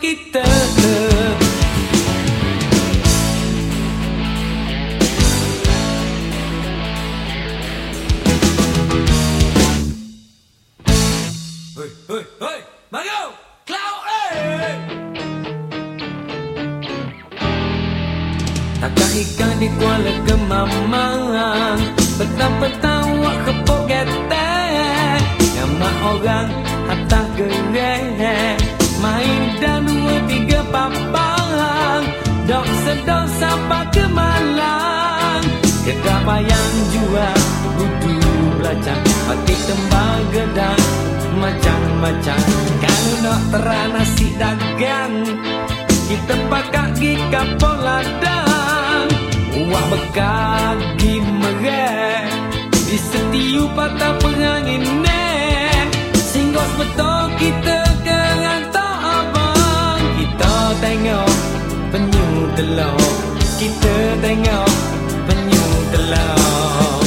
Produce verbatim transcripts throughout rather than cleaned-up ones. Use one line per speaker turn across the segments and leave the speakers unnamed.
kita. Hei, hei, hei, Mario, Cloud, eh. Takkan ikan di Kuala Kemamang, petang-petang wak kepok getek, nama orang atas gerek, main dan dua tiga papang, dok sedang sampai ke Malang, kedai payang jual budu belacang, pati tembang gedang macam-macam. Kalau nak terang nasi dagang, kita pakai gi kapal ladang, uak bekal gi merek, di setiu patah penganginan, singgos betul kita ke rantak abang. Kita tengok penyu telur, kita tengok penyu telur.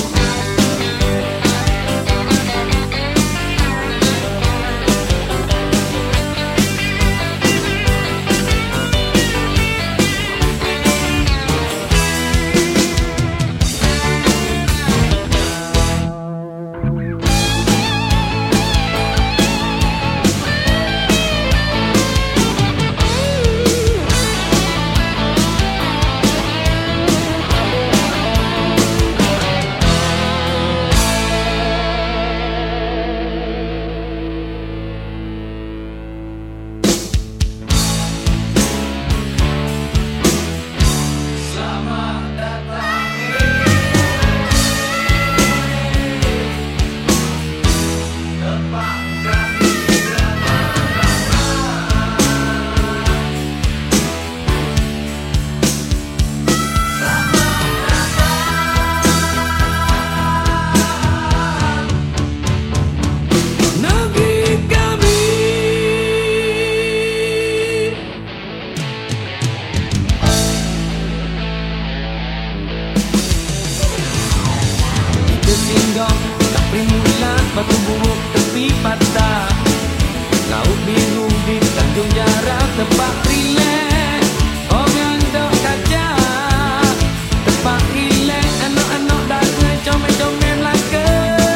Tak primulan batu buruk tepi patah, laut biru di Tanjung Jarak tempat relax, orang dok kaca tempat relax, anak-anak dah comel-comel laka.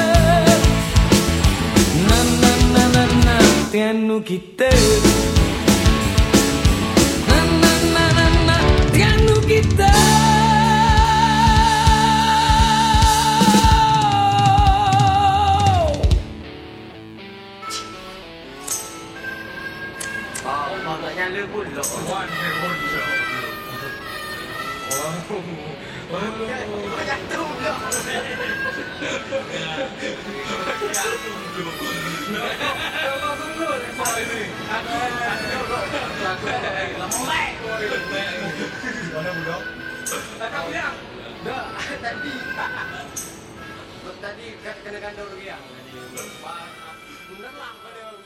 Na na na na na tianu kita, na na na na na tianu kita.
Maknanya lu pun loh. Wan pun loh. Oh, oh, jatuh loh. Kau tunggu lepas ini. Ada, ada. Lambai. Mana budak? Tak tahu yang. Dah tadi. Tadi kena kandung lagi yang. Benar lah.